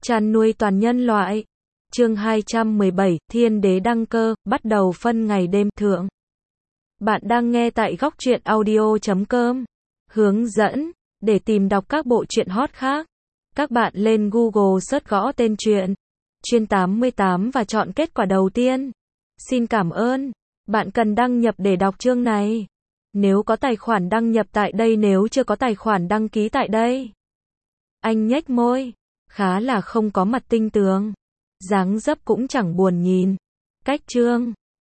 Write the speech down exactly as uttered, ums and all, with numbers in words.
Chăn nuôi toàn nhân loại. Chương hai trăm mười bảy, Thiên đế đăng cơ, bắt đầu phân ngày đêm thượng. Bạn đang nghe tại góc truyện audio chấm com. Hướng dẫn, để tìm đọc các bộ truyện hot khác, các bạn lên Google search gõ tên truyện Chuyên tám mươi tám và chọn kết quả đầu tiên. Xin cảm ơn. Bạn cần đăng nhập để đọc chương này. Nếu có tài khoản đăng nhập tại đây, nếu chưa có tài khoản đăng ký tại đây. Anh nhếch môi, khá là không có mặt tinh tường. Dáng dấp cũng chẳng buồn nhìn. Cách chương